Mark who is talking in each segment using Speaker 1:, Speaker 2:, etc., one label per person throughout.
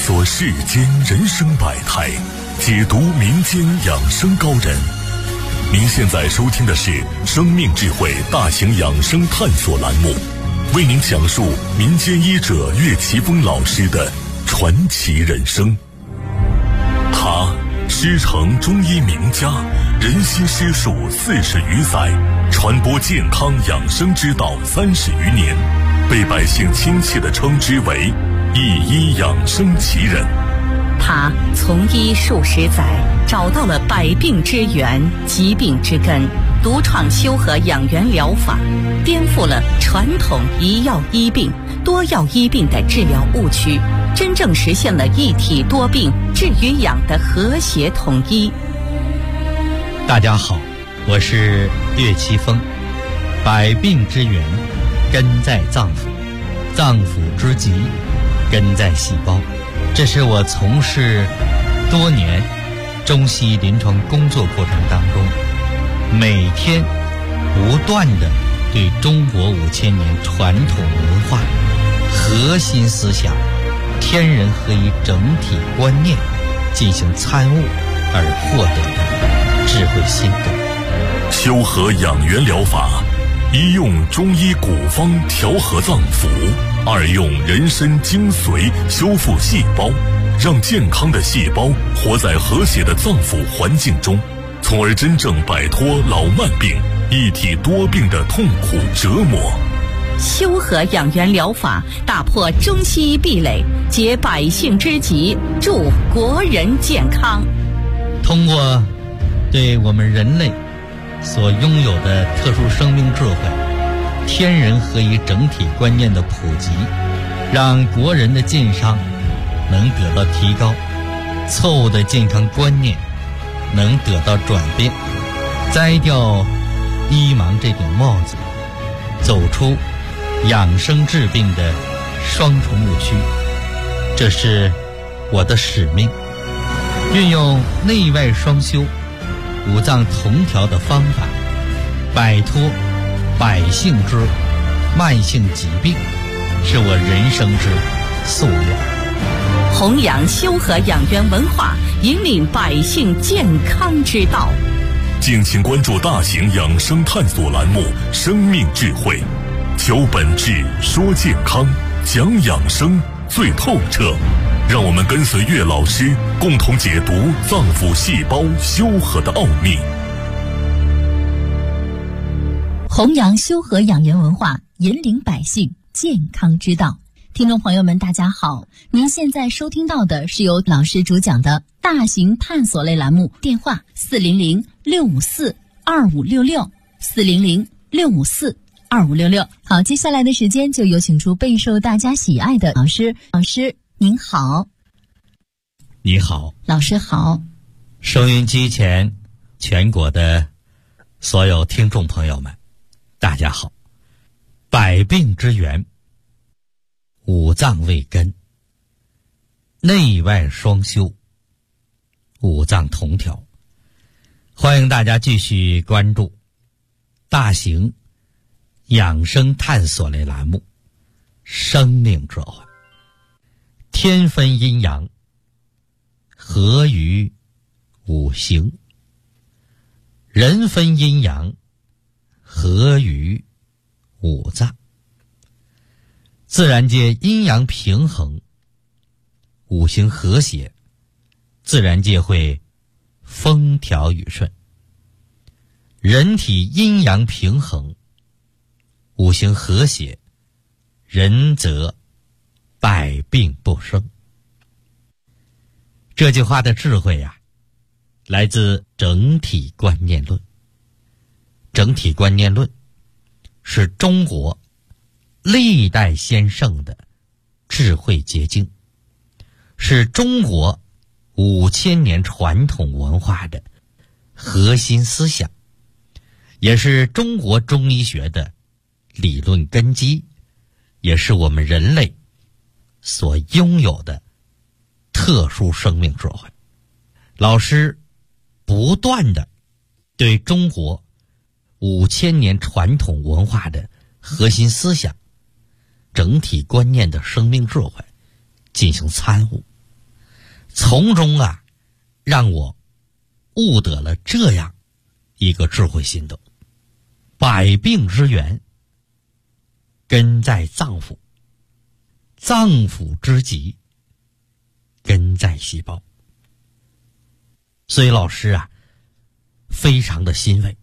Speaker 1: 索世间人生百态，解读民间养生高人。您现在收听的是生命智慧大型养生探索栏目，为您讲述民间医者岳奇峰老师的传奇人生。他师承中医名家，人心师术40余载，传播健康养生之道30余年，被百姓亲切地称之为一医养生奇人。
Speaker 2: 他从医数十载，找到了百病之源、疾病之根，独创修和养元疗法，颠覆了传统一药医病、多药医病的治疗误区，真正实现了一体多病、治与养的和谐统一。
Speaker 3: 大家好，我是岳奇峰。百病之源根在脏腑，脏腑之疾根在细胞。这是我从事多年中西医临床工作过程当中，每天不断地对中国5000年传统文化核心思想天人合一整体观念进行参悟而获得的智慧心得。
Speaker 1: 修和养元疗法，一用中医古方调和脏腑，二用人参精髓修复细胞，让健康的细胞活在和谐的脏腑环境中，从而真正摆脱老慢病、一体多病的痛苦折磨。
Speaker 2: 修和养元疗法打破中西医壁垒，解百姓之急，助国人健康。
Speaker 3: 通过对我们人类所拥有的特殊生命智慧、天人合一整体观念的普及，让国人的健康能得到提高，错误的健康观念能得到转变，摘掉医盲这顶帽子，走出养生治病的双重误区。这是我的使命，运用内外双修、五脏同调的方法，摆脱百姓之慢性疾病，是我人生之夙愿。
Speaker 2: 弘扬修和养元文化，引领百姓健康之道。
Speaker 1: 敬请关注大型养生探索栏目《生命智慧》，求本质，说健康，讲养生最透彻。让我们跟随岳老师，共同解读脏腑细胞修和的奥秘。
Speaker 4: 弘扬修和养元文化，引领百姓健康之道。听众朋友们大家好，您现在收听到的是由老师主讲的大型探索类栏目，电话400-654-2566 400-654-2566。好，接下来的时间就有请出备受大家喜爱的老师。老师您好。
Speaker 3: 你好。
Speaker 4: 老师好。
Speaker 3: 收音机前全国的所有听众朋友们大家好。百病之源，五脏为根，内外双修，五脏同调。欢迎大家继续关注大型养生探索类栏目《生命智慧》。天分阴阳，合于五行；人分阴阳，合于五脏。自然界阴阳平衡，五行和谐，自然界会风调雨顺。人体阴阳平衡，五行和谐，人则百病不生。这句话的智慧呀，来自整体观念论。整体观念论是中国历代先圣的智慧结晶，是中国5000年传统文化的核心思想，也是中国中医学的理论根基，也是我们人类所拥有的特殊生命智慧。老师不断地对中国5000年传统文化的核心思想、整体观念的生命智慧进行参悟， 从中让我悟得了这样一个智慧心得：百病之源根在脏腑，脏腑之疾根在细胞。所以老师非常的欣慰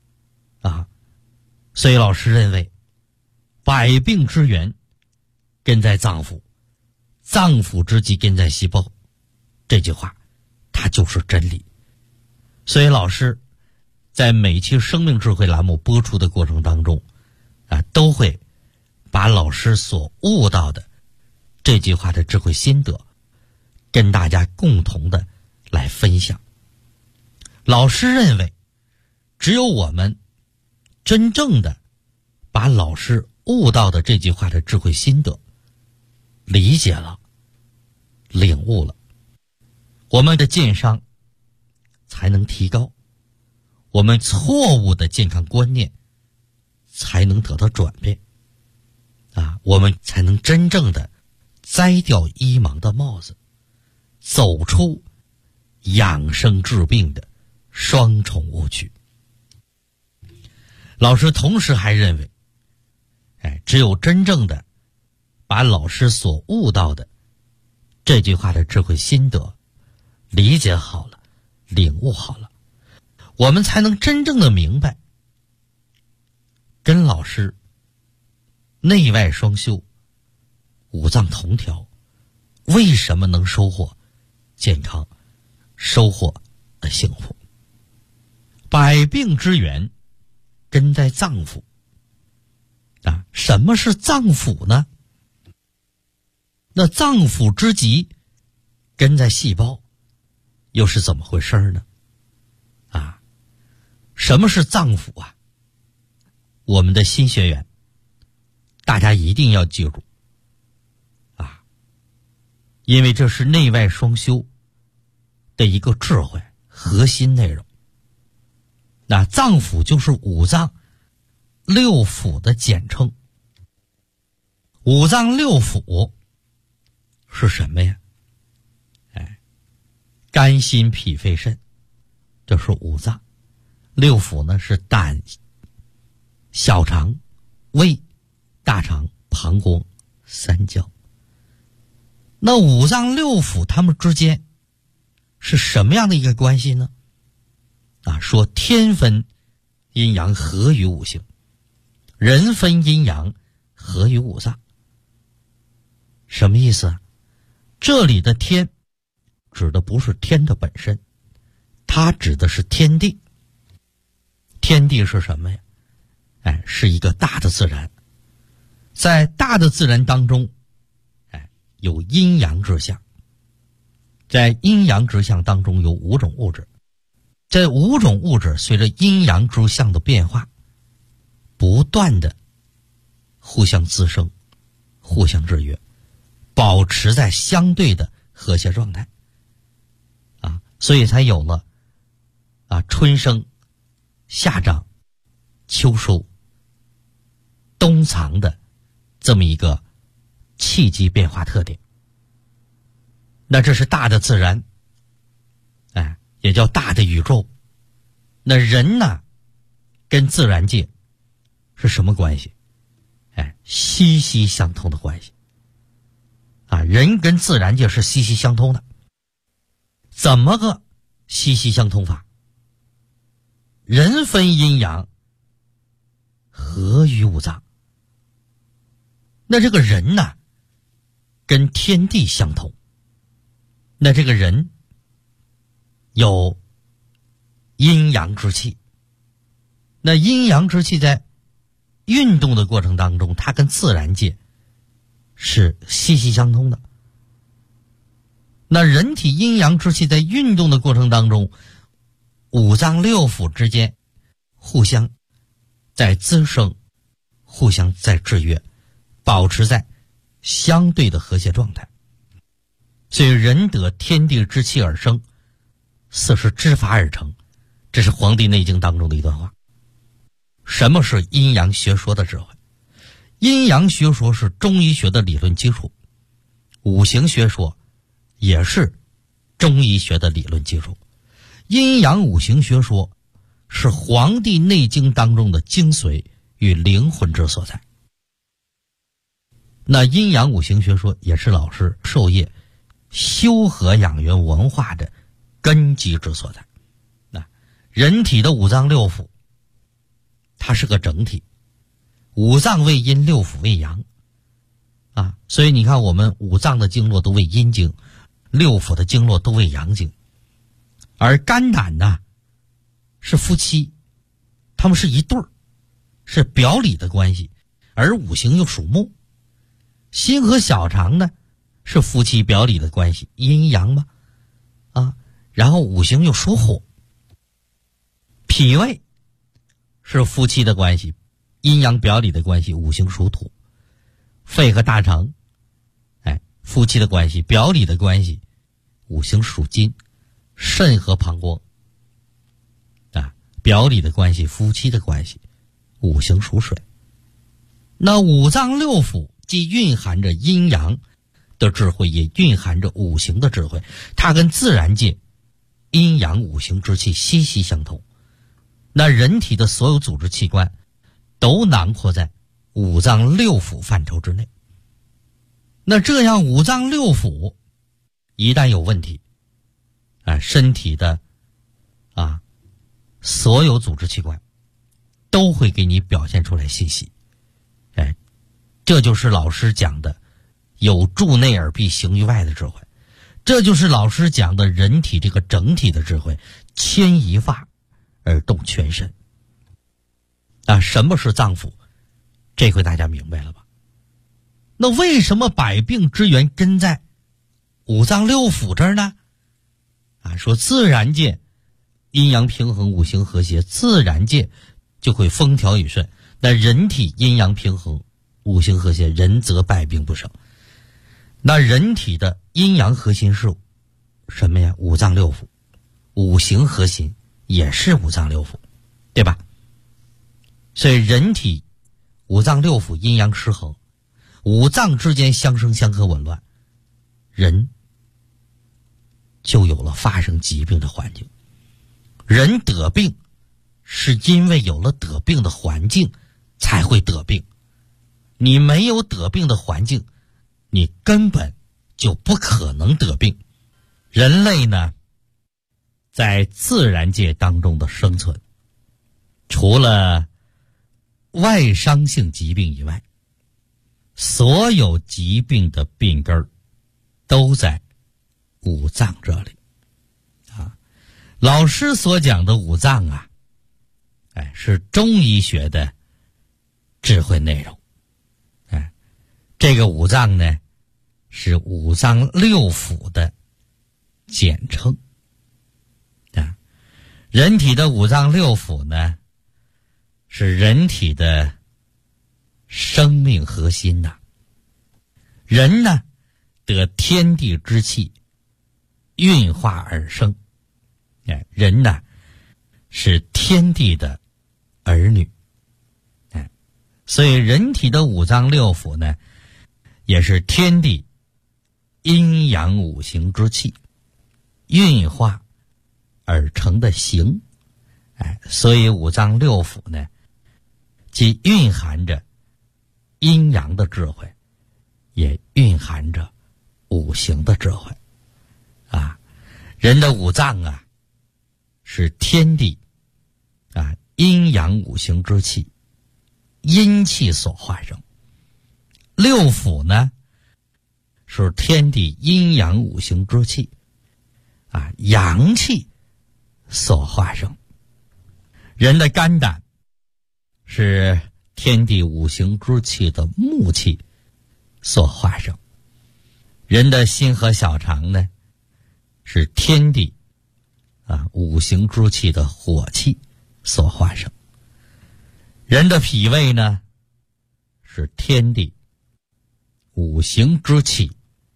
Speaker 3: 所以老师认为百病之源根在脏腑，脏腑之疾根在细胞，这句话它就是真理。所以老师在每期生命智慧栏目播出的过程当中都会把老师所悟到的这句话的智慧心得跟大家共同的来分享。老师认为只有我们真正的把老师悟到的这句话的智慧心得理解了、领悟了，我们的健康才能提高，我们错误的健康观念才能得到转变我们才能真正的摘掉医盲的帽子，走出养生治病的双重误区。老师同时还认为只有真正的把老师所悟到的这句话的智慧心得理解好了、领悟好了，我们才能真正的明白跟老师内外双修、五脏同调为什么能收获健康、收获幸福。百病之源根在脏腑什么是脏腑呢？那脏腑之疾根在细胞，又是怎么回事呢？什么是脏腑我们的新学员大家一定要记住因为这是内外双修的一个智慧核心内容。那脏腑就是五脏六腑的简称。五脏六腑是什么呀？肝心脾肺肾，这是五脏。六腑呢是胆、小肠、胃、大肠、膀胱、三焦。那五脏六腑它们之间是什么样的一个关系呢？说天分阴阳合于五行，人分阴阳合于五脏。什么意思这里的天指的不是天的本身，它指的是天地。天地是什么呀？是一个大的自然。在大的自然当中有阴阳之象，在阴阳之象当中有五种物质，这五种物质随着阴阳之象的变化不断的互相滋生、互相制约，保持在相对的和谐状态所以才有了春生、夏长、秋收、冬藏的这么一个气机变化特点。那这是大的自然也叫大的宇宙。那人呢跟自然界是什么关系？息息相通的关系人跟自然界是息息相通的。怎么个息息相通法？人分阴阳合于五脏。那这个人呢跟天地相同，那这个人有阴阳之气，那阴阳之气在运动的过程当中，它跟自然界是息息相通的。那人体阴阳之气在运动的过程当中，五脏六腑之间互相在滋生，互相在制约，保持在相对的和谐状态。所以人得天地之气而生，四时之法而成，这是《黄帝内经》当中的一段话。什么是阴阳学说的智慧？阴阳学说是中医学的理论基础，五行学说也是中医学的理论基础。阴阳五行学说是《黄帝内经》当中的精髓与灵魂之所在。那阴阳五行学说也是老师授业修和养元文化的根基之所在。那人体的五脏六腑，它是个整体，五脏为阴，六腑为阳啊，所以你看我们五脏的经络都为阴经，六腑的经络都为阳经。而肝胆呢是夫妻，他们是一对儿，是表里的关系，而五行又属木。心和小肠呢是夫妻表里的关系，阴阳嘛啊，然后五行又属火。脾胃是夫妻的关系，阴阳表里的关系，五行属土。肺和大肠夫妻的关系，表里的关系，五行属金。肾和膀胱表里的关系，夫妻的关系，五行属水。那五脏六腑既蕴含着阴阳的智慧，也蕴含着五行的智慧，它跟自然界阴阳五行之气息息相通。那人体的所有组织器官都囊括在五脏六腑范畴之内。那这样五脏六腑一旦有问题，身体的所有组织器官都会给你表现出来信息。这就是老师讲的有助内而必行于外的智慧，这就是老师讲的人体这个整体的智慧，牵一发而动全身。什么是脏腑？这回大家明白了吧？那为什么百病之源根在五脏六腑这儿呢？说自然界阴阳平衡，五行和谐，自然界就会风调雨顺。那人体阴阳平衡，五行和谐，人则百病不生。那人体的阴阳核心是什么呀？五脏六腑。五行核心也是五脏六腑，对吧？所以人体五脏六腑阴阳失衡，五脏之间相生相克紊乱，人就有了发生疾病的环境。人得病是因为有了得病的环境才会得病，你没有得病的环境，你根本就不可能得病。人类呢，在自然界当中的生存，除了外伤性疾病以外，所有疾病的病根都在五脏这里。老师所讲的五脏是中医学的智慧内容。这个五脏呢是五脏六腑的简称。人体的五脏六腑呢是人体的生命核心呐。人呢得天地之气运化而生，人呢是天地的儿女，所以人体的五脏六腑呢也是天地阴阳五行之气运化而成的形。所以五脏六腑呢既蕴含着阴阳的智慧，也蕴含着五行的智慧。人的五脏是天地阴阳五行之气阴气所化生，六腑呢是天地阴阳五行之气阳气所化生。人的肝胆是天地五行之气的木气所化生。人的心和小肠呢是天地五行之气的火气所化生。人的脾胃呢是天地五行之气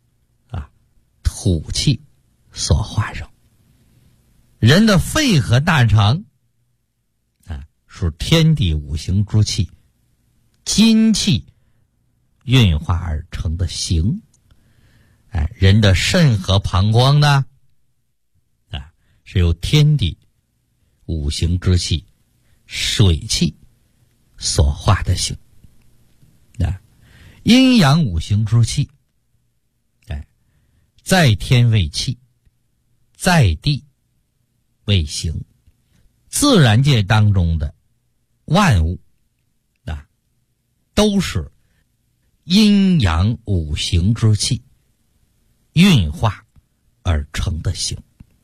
Speaker 3: 土气所化生。人的肺和大肠是天地五行之气金气运化而成的形。人的肾和膀胱呢是由天地五行之气水气所化的形。阴阳五行之气，在天为气，在地为形。自然界当中的万物都是阴阳五行之气运化而成的形。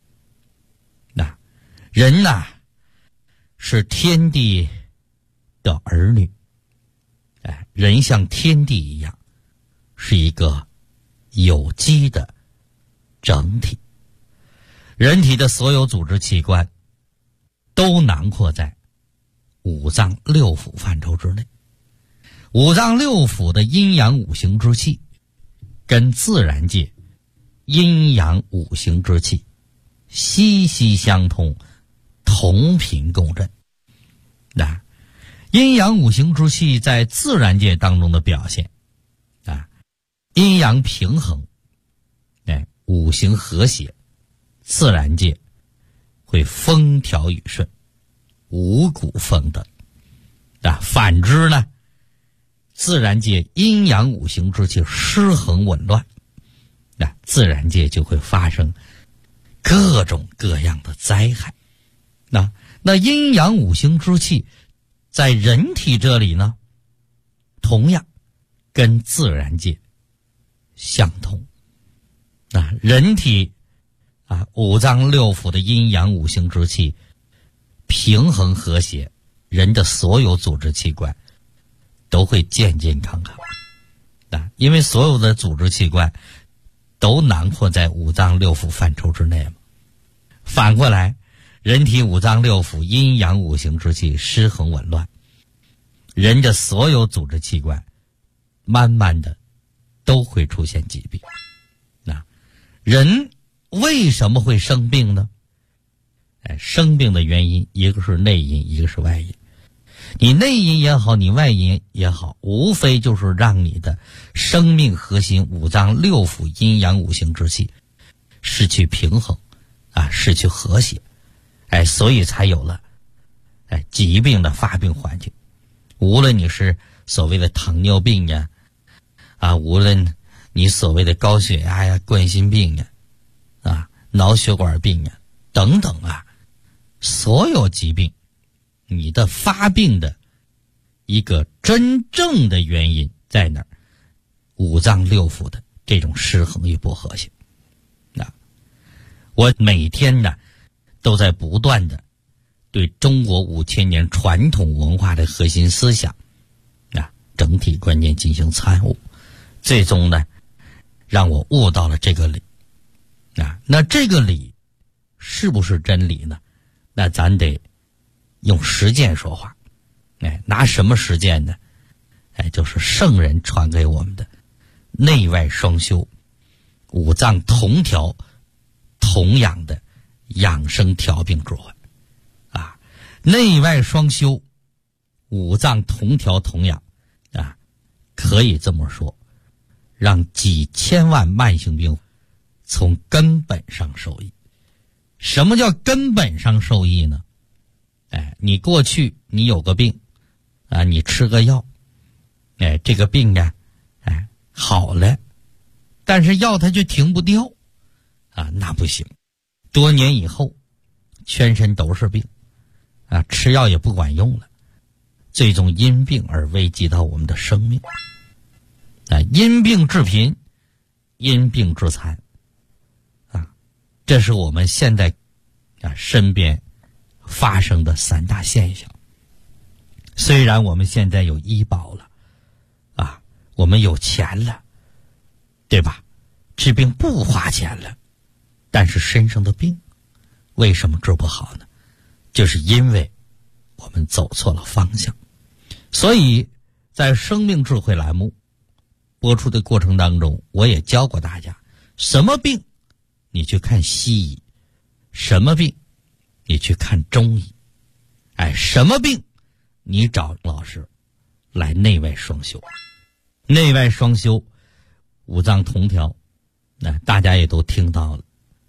Speaker 3: 人是天地的儿女，人像天地一样，是一个有机的整体。人体的所有组织器官都囊括在五脏六腑范畴之内。五脏六腑的阴阳五行之气跟自然界阴阳五行之气息息相通，同频共振。阴阳五行之气在自然界当中的表现阴阳平衡，五行和谐，自然界会风调雨顺，五谷丰登。反之呢，自然界阴阳五行之气失衡紊乱，自然界就会发生各种各样的灾害。那阴阳五行之气在人体这里呢，同样跟自然界相同。人体五脏六腑的阴阳五行之气平衡和谐，人的所有组织器官都会健健康康。因为所有的组织器官都囊括在五脏六腑范畴之内嘛。反过来，人体五脏六腑阴阳五行之气失衡紊乱，人的所有组织器官慢慢的都会出现疾病。人为什么会生病呢？生病的原因，一个是内因，一个是外因。你内因也好，你外因也好，无非就是让你的生命核心五脏六腑阴阳五行之气失去平衡失去和谐，所以才有了疾病的发病环境。无论你是所谓的糖尿病呀无论你所谓的高血压呀、冠心病呀脑血管病呀等等所有疾病你的发病的一个真正的原因在哪儿？五脏六腑的这种失衡与不和谐。我每天都在不断的对中国5000年传统文化的核心思想整体观念进行参悟，最终让我悟到了这个理。那这个理是不是真理呢？那咱得用实践说话。拿什么实践呢？就是圣人传给我们的内外双修、五脏同调同养的养生调病智慧。内外双修，五脏同调同养可以这么说，让几千万慢性病从根本上受益。什么叫根本上受益呢？你过去你有个病你吃个药这个病好了，但是药它就停不掉那不行。多年以后全身都是病吃药也不管用了，最终因病而危及到我们的生命因病致贫，因病致残这是我们现在身边发生的3大现象。虽然我们现在有医保了我们有钱了，对吧？治病不花钱了，但是身上的病为什么治不好呢？就是因为我们走错了方向。所以在生命智慧栏目播出的过程当中，我也教过大家，什么病你去看西医，什么病你去看中医，什么病你找老师来内外双修。内外双修，五脏同调大家也都听到了。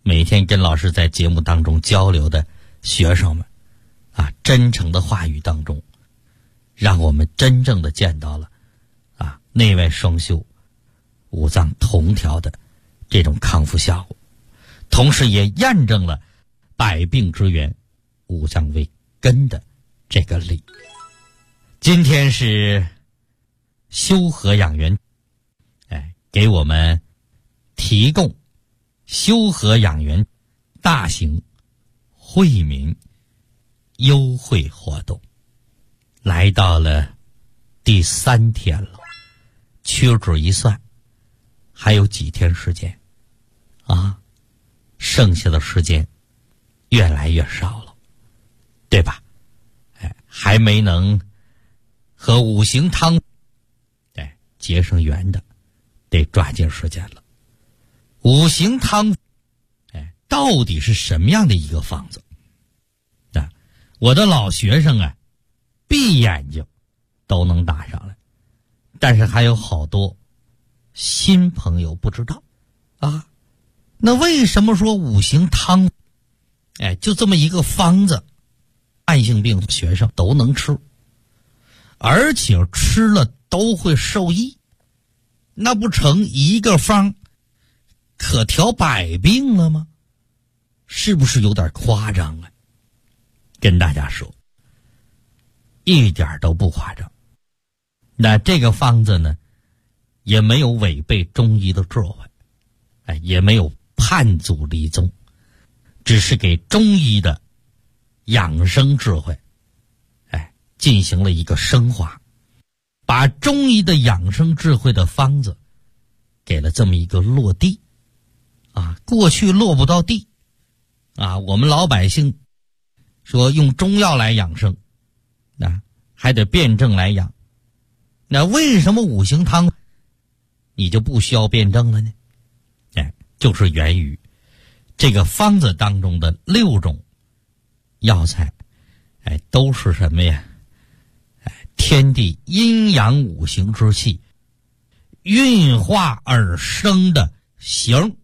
Speaker 3: 每天跟老师在节目当中交流的学生们啊，真诚的话语当中，让我们真正的见到了啊内外双修、五脏同调的这种康复效果，同时也验证了百病之源、五脏为根的这个理。今天是修和养元，给我们提供修和养元大型惠民优惠活动，来到了第3天了，屈指一算，还有几天时间啊，剩下的时间越来越少了，对吧？还没能和五行汤结上缘的，得抓紧时间了。五行汤到底是什么样的一个方子啊？我的老学生啊，闭眼睛都能打上来，但是还有好多新朋友不知道啊。那为什么说五行汤就这么一个方子，慢性病学生都能吃，而且吃了都会受益？那不成一个方可调百病了吗？是不是有点夸张啊？跟大家说，一点都不夸张。那这个方子呢，也没有违背中医的智慧，也没有叛祖离宗，只是给中医的养生智慧进行了一个升华，把中医的养生智慧的方子给了这么一个落地啊，过去落不到地啊，我们老百姓说用中药来养生，还得辩证来养。那为什么五行汤你就不需要辩证了呢？就是源于这个方子当中的6种药材，都是什么呀？天地阴阳五行之气运化而生的形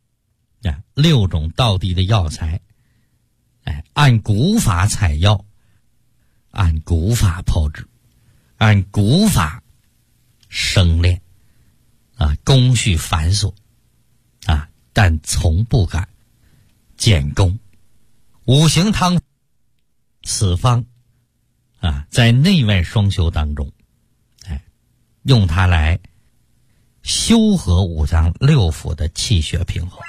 Speaker 3: ，6种道地的药材，按古法采药，按古法炮制，按古法生炼工序繁琐但从不敢减功。五行汤此方在内外双修当中用它来修和五脏6腑的气血平衡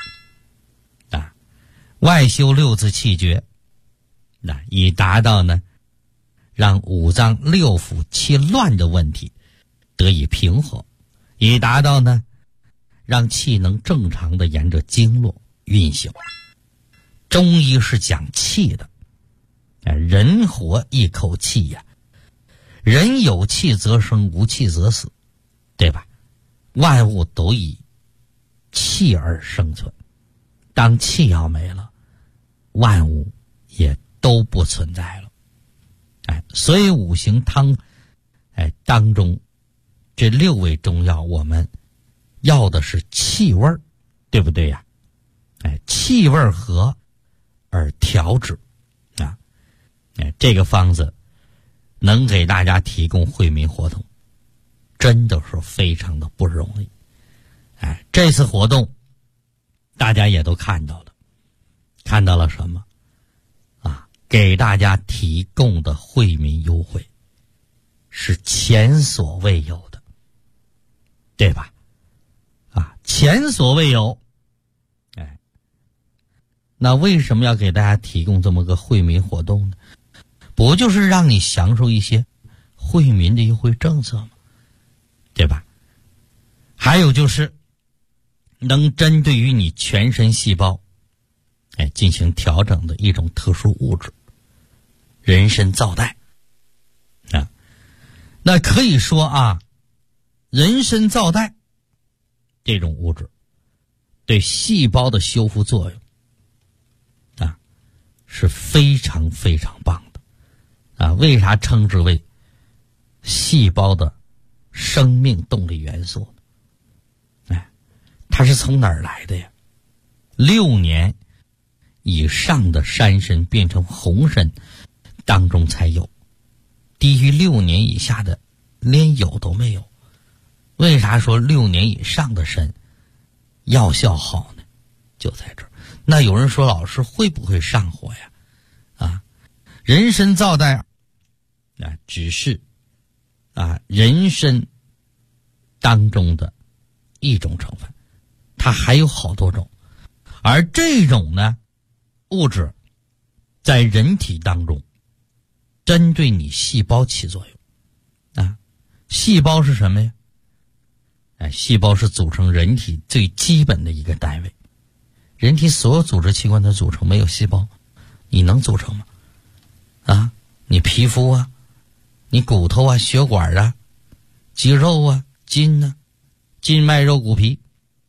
Speaker 3: 外修6字气绝，以达到呢让五脏6腑气乱的问题得以平和，以达到呢让气能正常的沿着经络运行。中医是讲气的，人活一口气呀，人有气则生，无气则死，对吧？万物都以气而生存，当气要没了，万物也都不存在了。所以五行汤当中这6味中药，我们要的是气味，对不对呀？气味和而调制这个方子能给大家提供惠民活动，真的是非常的不容易。这次活动大家也都看到了什么给大家提供的惠民优惠是前所未有的，对吧？前所未有。那为什么要给大家提供这么个惠民活动呢？不就是让你享受一些惠民的优惠政策吗？对吧？还有就是能针对于你全身细胞进行调整的一种特殊物质，人参皂苷那可以说人参皂苷这种物质对细胞的修复作用是非常非常棒的为啥称之为细胞的生命动力元素呢？它是从哪儿来的呀？6年以上的山参变成红参当中才有，低于6年以下的连有都没有。为啥说6年以上的参药效好呢？就在这儿。那有人说老师会不会上火呀？人参皂苷只是人参当中的一种成分，它还有好多种，而这种呢物质在人体当中针对你细胞起作用。细胞是什么呀？细胞是组成人体最基本的一个单位。人体所有组织器官的组成，没有细胞你能组成吗？你皮肤啊，你骨头啊，血管啊，肌肉啊，筋啊，筋脉肉骨皮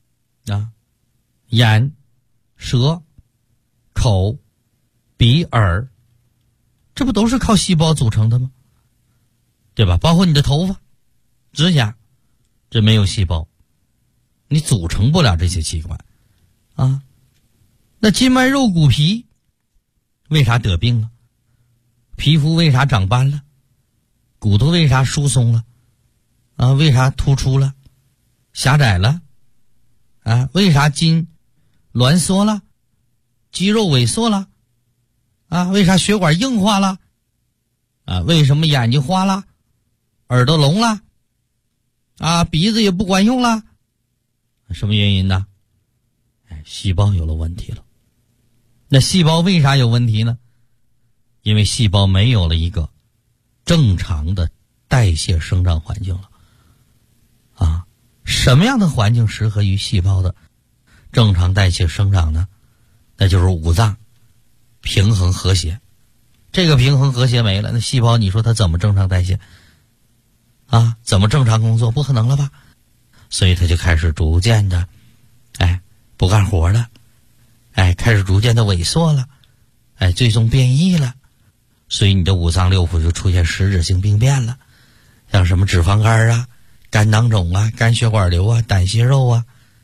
Speaker 3: 眼、舌、口、鼻、耳，这不都是靠细胞组成的吗？对吧？包括你的头发、指甲，这没有细胞你组成不了这些器官那筋脉肉骨皮为啥得病了？皮肤为啥长斑了？骨头为啥疏松了？为啥突出了？狭窄了？为啥筋挛缩了？肌肉萎缩了？为啥血管硬化了？为什么眼睛花了？耳朵聋了？鼻子也不管用了？什么原因呢？细胞有了问题了。那细胞为啥有问题呢？因为细胞没有了一个正常的代谢生长环境了。什么样的环境适合于细胞的正常代谢生长呢？那就是五脏平衡和谐。这个平衡和谐没了，那细胞你说它怎么正常代谢怎么正常工作？不可能了吧？所以它就开始逐渐的不干活了，开始逐渐的萎缩了，最终变异了。所以你的五脏六腑就出现实质性病变了，像什么脂肪肝肝囊肿肝血管瘤胆息肉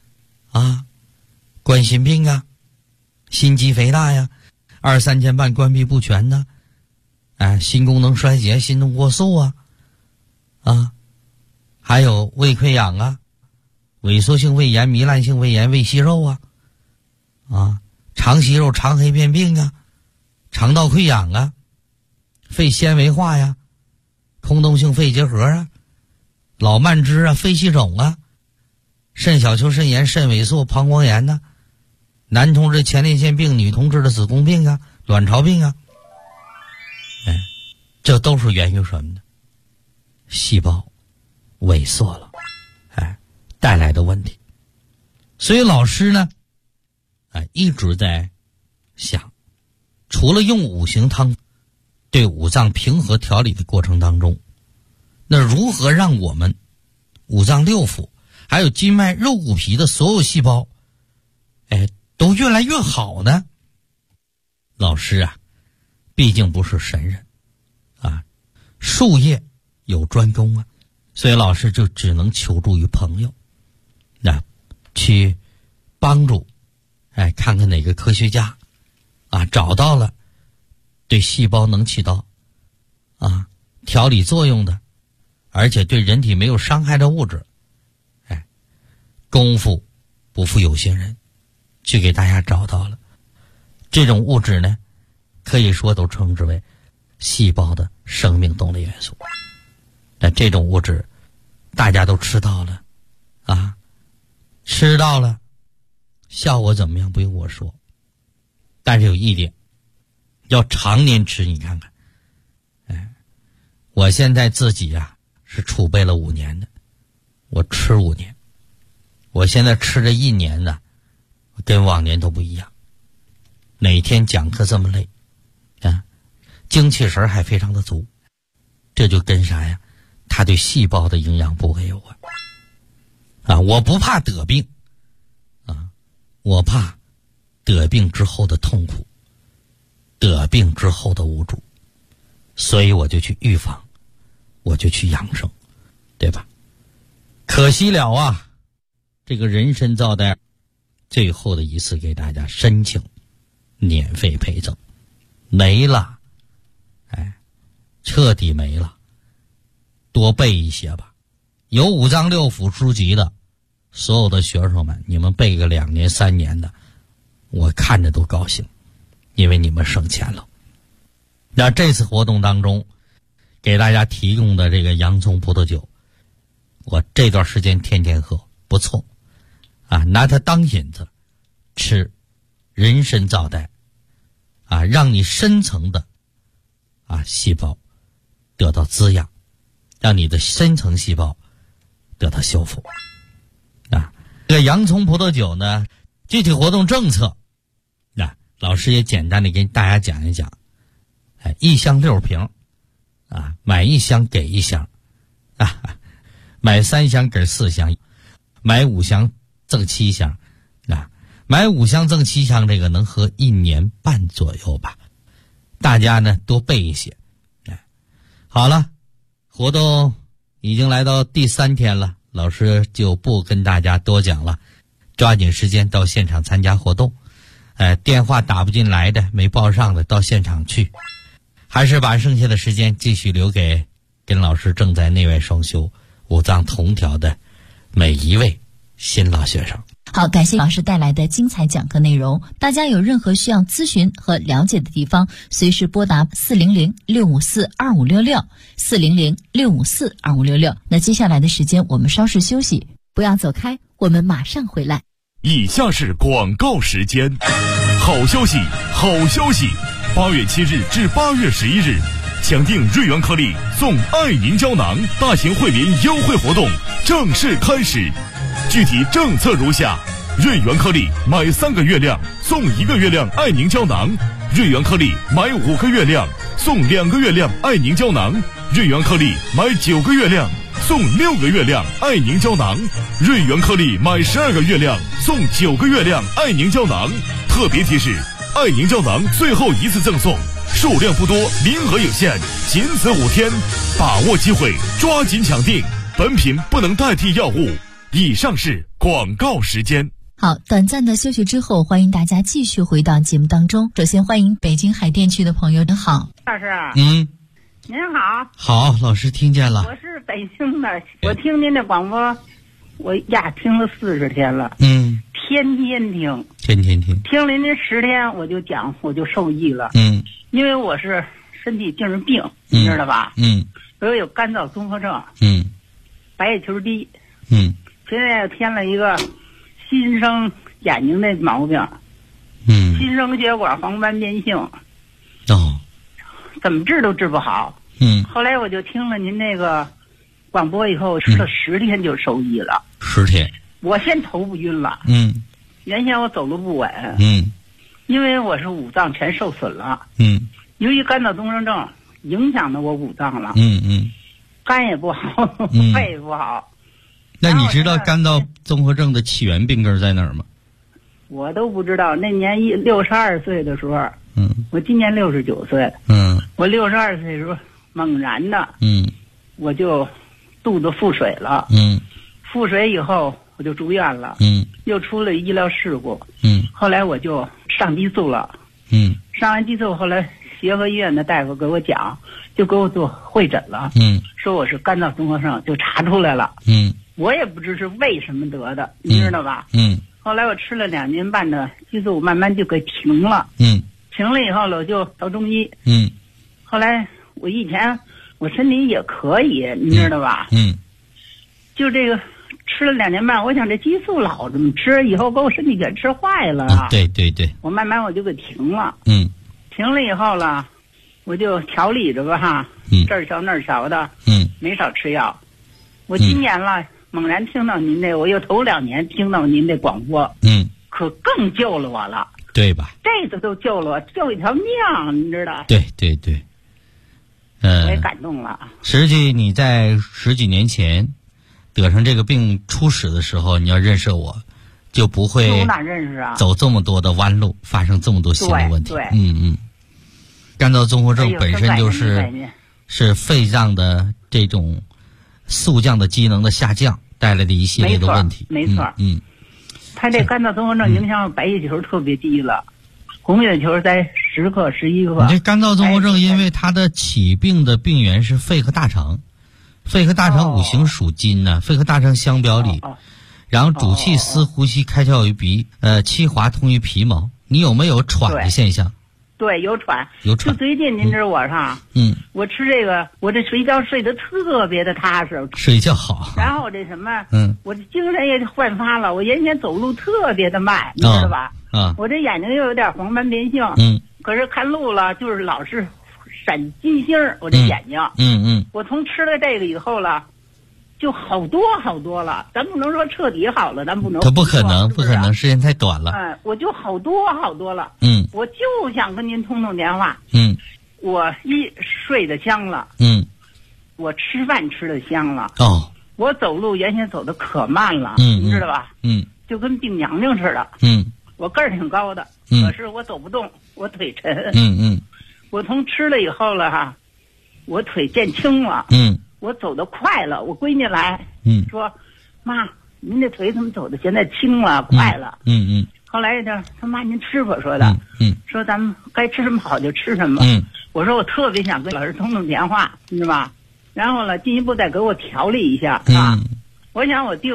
Speaker 3: 冠心病心肌肥大2、3天半关闭不全呢心功能衰竭、心动过速还有胃溃疡萎缩性胃炎、糜烂性胃炎、胃息肉肠息肉、肠黑变病肠道溃疡肺纤维化空洞性肺结核老慢支肺气肿肾小球肾炎、肾萎缩、膀胱炎男同志前列腺病、女同志的子宫病卵巢病这都是源于什么呢？细胞萎缩了带来的问题。所以老师呢一直在想，除了用五行汤对五脏平和调理的过程当中，那如何让我们五脏六腑还有筋脉肉骨皮的所有细胞都越来越好呢？老师毕竟不是神人术业有专攻所以老师就只能求助于朋友去帮助看看哪个科学家找到了对细胞能起到调理作用的，而且对人体没有伤害的物质功夫不负有心人，去给大家找到了这种物质呢，可以说都称之为细胞的生命动力元素。那这种物质大家都吃到了吃到了效果怎么样不用我说，但是有一点要常年吃。你看看我现在自己是储备了5年的，我吃5年，我现在吃这1年呢跟往年都不一样。哪天讲课这么累精气神还非常的足，这就跟啥呀？它对细胞的营养补给有关我不怕得病我怕得病之后的痛苦，得病之后的无助，所以我就去预防，我就去养生，对吧？可惜了这个人参皂苷最后的一次给大家申请免费陪赠，没了，彻底没了。多背一些吧，有五脏六腑书籍的所有的学生们，你们背个2年3年的，我看着都高兴，因为你们省钱了。那这次活动当中给大家提供的这个洋葱葡萄酒，我这段时间天天喝，不错啊，拿它当引子吃，人参皂苷啊，让你深层的细胞得到滋养，让你的深层细胞得到修复啊。这个洋葱葡萄酒呢，具体活动政策老师也简单的给大家讲一讲。1箱6瓶啊，买1箱给1箱啊，买3箱给4箱，买5箱赠7箱啊，买5箱赠7箱，这个能喝1年半左右吧。大家呢多备一些。好了，活动已经来到第3天了，老师就不跟大家多讲了，抓紧时间到现场参加活动。电话打不进来的，没报上的，到现场去。还是把剩下的时间继续留给跟老师正在内外双修、五脏同调的每一位新老学生。
Speaker 4: 好，感谢老师带来的精彩讲课内容。大家有任何需要咨询和了解的地方，随时拨打400-654-2566 400-654-2566。那接下来的时间我们稍事休息，不要走开，我们马上回来。
Speaker 1: 以下是广告时间。好消息，好消息！8月7日至8月11日，抢订瑞元颗粒送爱凝胶囊大型会员优惠活动正式开始。具体政策如下：瑞元颗粒买3个月亮送1个月亮爱凝胶囊，瑞元颗粒买5个月亮送2个月亮爱凝胶囊，瑞元颗粒买9个月亮送6个月亮爱凝胶囊，瑞元颗粒买12个月亮送9个月亮爱凝胶囊。特别提示：爱凝胶囊最后一次赠送，数量不多，名额有限，仅此5天，把握机会，抓紧抢订。本品不能代替药物。以上是广告时间。
Speaker 4: 好，短暂的休息之后，欢迎大家继续回到节目当中。首先欢迎北京海淀区的朋友，您好。
Speaker 5: 老师，
Speaker 3: 您
Speaker 5: 好。
Speaker 3: 好，老师听见了。
Speaker 5: 我是北京的，我听您的广播，我听了40天了。天天听，
Speaker 3: 天天听，
Speaker 5: 听了您10天，我就受益了。因为我是身体精神病，你知道吧？我有干燥综合症，白血球低，现在又添了一个新生眼睛的毛病，新生血管黄斑变性，怎么治都治不好。后来我就听了您那个广播以后，吃了10天就受益了。
Speaker 3: 10天。我
Speaker 5: 先头不晕了，原先我走路不稳，因为我是五脏全受损了，由于干燥综合症影响到我五脏了，肝也不好，肺也不好。
Speaker 3: 那你知道干燥综合症的起源病根在哪儿吗？
Speaker 5: 我都不知道。那年62岁的时候，我今年69岁，我62岁的时候猛然的，我就肚子腹水了，腹水以后我就住院了，又出了医疗事故，后来我就上激素了，上完激素后来协和医院的大夫给我讲，就给我做会诊了，说我是干燥综合症，就查出来了，我也不知是为什么得的，你知道吧？后来我吃了2年半的激素，慢慢就给停了，停了以后了我就到中医，后来我以前我身体也可以，你知道吧？就这个吃了2年半，我想这激素老这么吃，以后给我身体给吃坏了啊！
Speaker 3: 对对对，
Speaker 5: 我慢慢我就给停了。停了以后了，我就调理着吧哈，这儿调那儿调的，没少吃药。我今年了，猛然听到您这，我又头2年听到您这广播，可更救了我了，
Speaker 3: 对吧？
Speaker 5: 这次都救了我，救一条命，你知道？
Speaker 3: 对对对，
Speaker 5: 我也感动了。
Speaker 3: 实际你在10几年前得上这个病初始的时候，你要认识我，就不会走这么多的弯路，发生这么多新的问题。干燥综合症本身是肺脏的这种速降的机能的下降带来的一系列的问题。
Speaker 5: 没错，他这干燥综合症影响白血球特别低了。 红血球在10克、11克。
Speaker 3: 你这干燥综合症，因为它的起病的病源是肺和大肠，肺和大肠五行属金呢，肺和大肠相表里，然后主气司呼吸，开窍于鼻，气滑通于皮毛。你有没有喘的现象？
Speaker 5: 对，有喘。
Speaker 3: 有喘。
Speaker 5: 就最近您知道我上，我吃这个，我这睡觉睡得特别的踏实，
Speaker 3: 睡觉好。
Speaker 5: 然后这什么，我这精神也焕发了，我原先走路特别的慢，你知道吧？我这眼睛又有点黄斑变性，可是看路了就是老是闪金星，我这眼睛，我从吃了这个以后了。就好多了，咱不能说彻底好了，咱不能。
Speaker 3: 它不可能，不可能，时间太短了。
Speaker 5: 我就好多了。我就想跟您通通电话。我一睡得香了。我吃饭吃得香了。我走路原先走得可慢了，你知道吧？就跟病娘娘似的。我个儿挺高的，可是我走不动，我腿沉。我从吃了以后了哈，我腿渐轻了。我走得快了，我闺女来，说，妈，您这腿怎么走的现在轻了，快了。后来他妈您吃吧，说的，说咱们该吃什么好就吃什么。我说我特别想跟老师通通电话，你知道吧？然后呢，进一步再给我调理一下啊。我想我定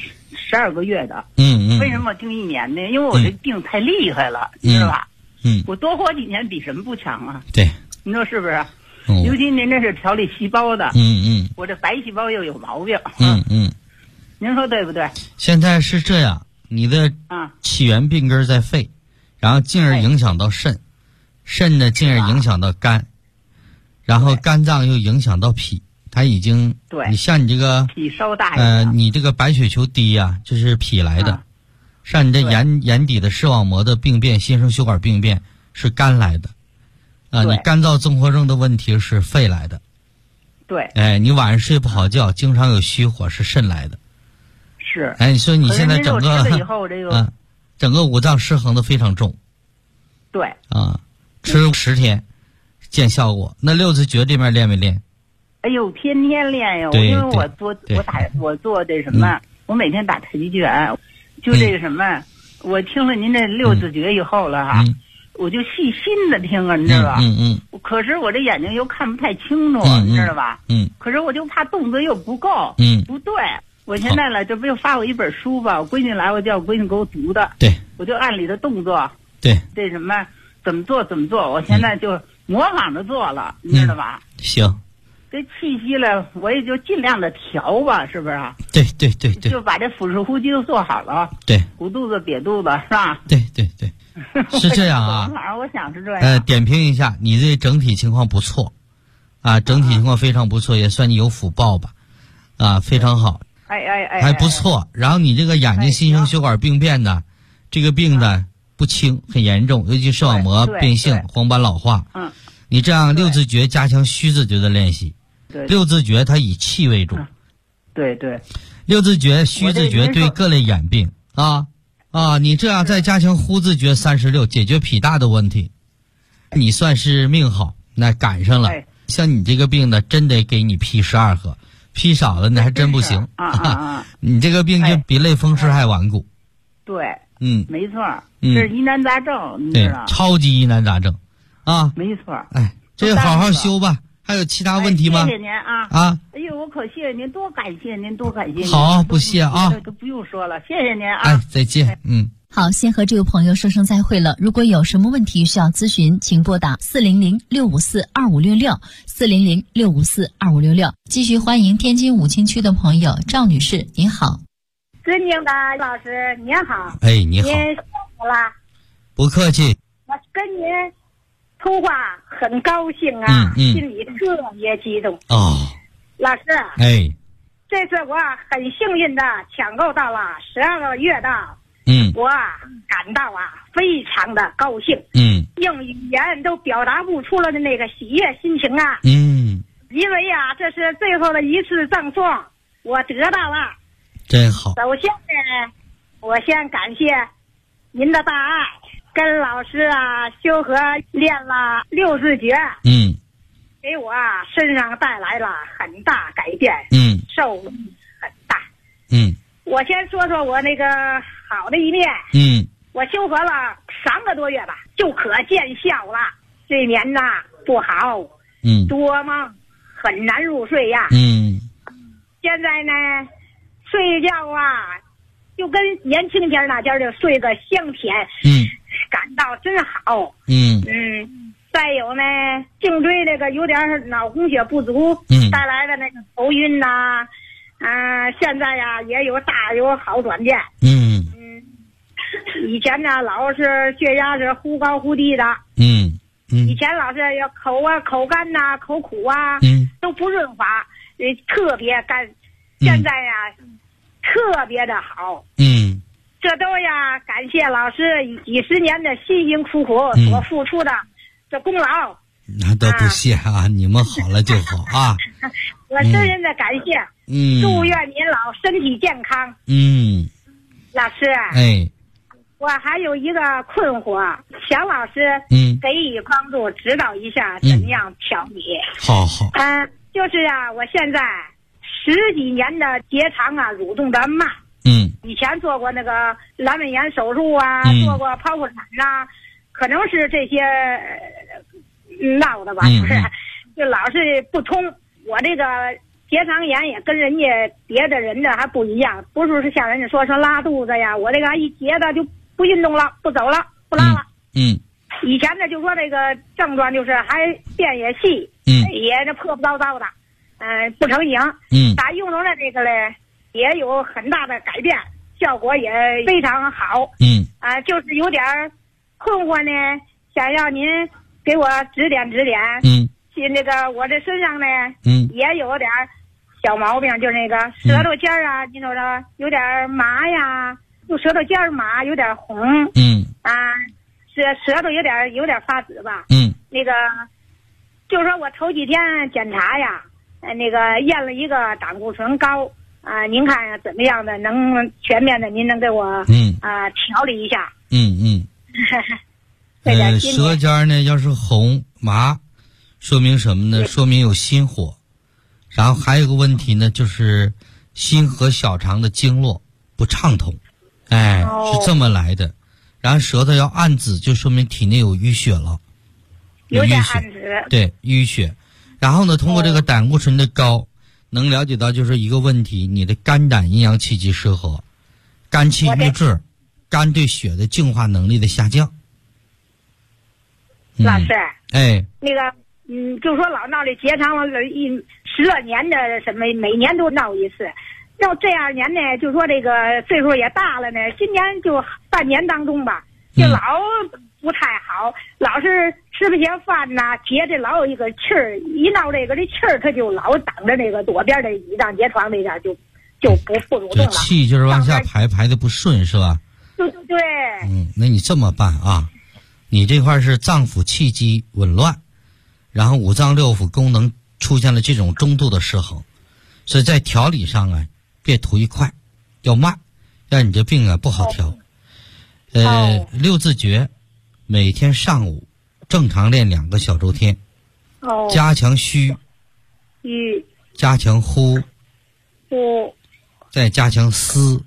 Speaker 5: 12个月的。为什么我定1年呢？因为我这病太厉害了，你知道吧？我多活几年比什么不强啊？
Speaker 3: 对，
Speaker 5: 你说是不是？尤其您这是调理细胞的，我这白细胞又有毛病，您说对不对？
Speaker 3: 现在是这样，你的起源病根在肺，然后进而影响到肾，肾呢进而影响到肝，然后肝脏又影响到脾，它已经你像你这个
Speaker 5: 脾稍大
Speaker 3: 你这个白血球低呀，这是脾来的，像你这眼底的视网膜的病变、新生血管病变是肝来的。你干燥综合症的问题是肺来的，
Speaker 5: 对，
Speaker 3: 你晚上睡不好觉，经常有虚火是肾来的，
Speaker 5: 是，
Speaker 3: 你说你现在整个整个五脏失衡的非常重，
Speaker 5: 对，
Speaker 3: 吃10天见效果。那6字诀这边练没练？
Speaker 5: 哎呦，天天练呀！因为我做这什么，我每天打太极拳，就这个什么，我听了您这6字诀以后了哈。我就细心的听啊，你知道吧？可是我这眼睛又看不太清楚，你知道吧？可是我就怕动作又不够，不对。我现在了，这不又发我一本书吧？我闺女来，我叫我闺女给我读的。
Speaker 3: 对，
Speaker 5: 我就按里的动作，
Speaker 3: 对，
Speaker 5: 这什么怎么做，我现在就模仿着做了，你知道吧？
Speaker 3: 行。
Speaker 5: 这气息了，我也就尽量的调吧，是不是？
Speaker 3: 对，
Speaker 5: 就把这腹式呼吸都做好了。
Speaker 3: 对，
Speaker 5: 鼓肚子、瘪肚子，是吧？
Speaker 3: 对，是这样啊。
Speaker 5: 反正我想是这样。
Speaker 3: 点评一下，你这整体情况不错，整体情况非常不错，也算你有福报吧，非常好。还不错。然后你这个眼睛新生血管病变呢，这个病呢不轻，很严重，尤其视网膜变性、黄斑老化。你这样6字诀加强虚字诀的练习。6字诀它以气为主。
Speaker 5: 对。
Speaker 3: 6字诀、虚字诀对各类眼病你这样再加强呼字诀36，解决脾大的问题，你算是命好，那赶上了。像你这个病呢，真得给你批12盒，批少了那还真不行。你这个病就比类风湿还顽固。
Speaker 5: 对，没错，这是疑难杂症，你知道？
Speaker 3: 超级疑难杂症，
Speaker 5: 没错。
Speaker 3: 这个好好修吧。还有其他问题吗？
Speaker 5: 谢谢您哎呦，我可谢谢您，多感谢您。
Speaker 3: 好，不谢啊。
Speaker 5: 都不用说了，谢谢您
Speaker 3: 再见。
Speaker 4: 好，先和这位朋友说声再会了。如果有什么问题需要咨询，请拨打400-654-2566 400-654-2566。继续欢迎天津武清区的朋友赵女士，您好。
Speaker 6: 尊敬的老师您好。
Speaker 3: 你好。
Speaker 6: 您辛苦了。
Speaker 3: 不客气。
Speaker 6: 我跟您通话很高兴啊，心里特别激动。老师，这次我很幸运的抢购到了12个月的，我感到非常的高兴，用语言都表达不出了的那个喜悦心情啊，因为这是最后的一次赠送，我得到了，
Speaker 3: 真好。
Speaker 6: 首先呢，我先感谢您的大爱，跟老师修和练了6字诀，给我身上带来了很大改变，受益很大。我先说说我那个好的一面，我修和了3个多月吧， 就可见效了。睡眠呐不好，多梦很难入睡呀。现在呢，睡觉啊，就跟年轻前那家就睡个香甜，感到真好。再有呢，颈椎这个有点脑供血不足，带来的那个头晕呐，现在呀也大有好转变。以前呢老是血压是忽高忽低的。以前老是要口干呐、口苦啊，都不润滑，特别干。现在呀，特别的好。这都呀感谢老师几十年的辛辛苦苦所付出的这功劳。
Speaker 3: 那都不谢啊，你们好了就好啊。
Speaker 6: 我真心的感谢。祝愿您老身体健康。老师。我还有一个困惑，想老师给予帮助，指导一下怎么样调理。
Speaker 3: 好。
Speaker 6: 就是啊，我现在10几年的结肠啊蠕动的慢。以前做过那个阑尾炎手术啊，做过剖腹产呐，可能是这些闹的吧，就老是不通。我这个结肠炎也跟人家别的人的还不一样，不是像人家说拉肚子呀，我这个一结的就不运动了，不走了，不拉了。以前呢就说这个症状就是还便也细，也这破破糟糟的，不成形。打用上了这个嘞，也有很大的改变，效果也非常好。就是有点困惑呢，想要您给我指点指点。那个我这身上呢，也有点小毛病，就是那个舌头尖啊，你说的有点麻呀，就舌头尖麻，有点红。舌头有点发紫吧。那个就是说我头几天检查呀，那个验了一个胆固醇高。您看怎么样的能全面的，您能给我调理一下。
Speaker 3: 舌尖呢要是红麻，说明什么呢？说明有心火。然后还有个问题呢，就是心和小肠的经络不畅通，是这么来的。然后舌头要暗紫，就说明体内有淤血了，
Speaker 6: 有点暗紫。
Speaker 3: 对，淤血。然后呢，通过这个胆固醇的高，能了解到就是一个问题，你的肝胆阴阳气机失和，肝气郁滞，肝对血的净化能力的下降。
Speaker 6: 老师，那个就说老闹这结肠了12年的什么，每年都闹一次。要这2年呢，就说这个岁数也大了呢，今年就半年当中吧，就老不太好，老是吃不下饭呐，结的老有一个气儿，一闹这个气儿，它就老挡着那个左边的胰脏结肠那边就不蠕动了。
Speaker 3: 气就是往下排的不顺是吧？
Speaker 6: 对。
Speaker 3: 那你这么办啊？你这块是脏腑气机紊乱，然后五脏六腑功能出现了这种中度的失衡，所以在调理上啊，别图一快，要慢，让你这病啊不好调。6字诀，每天上午正常练2个小周天。加强虚，加强呼，再加强思。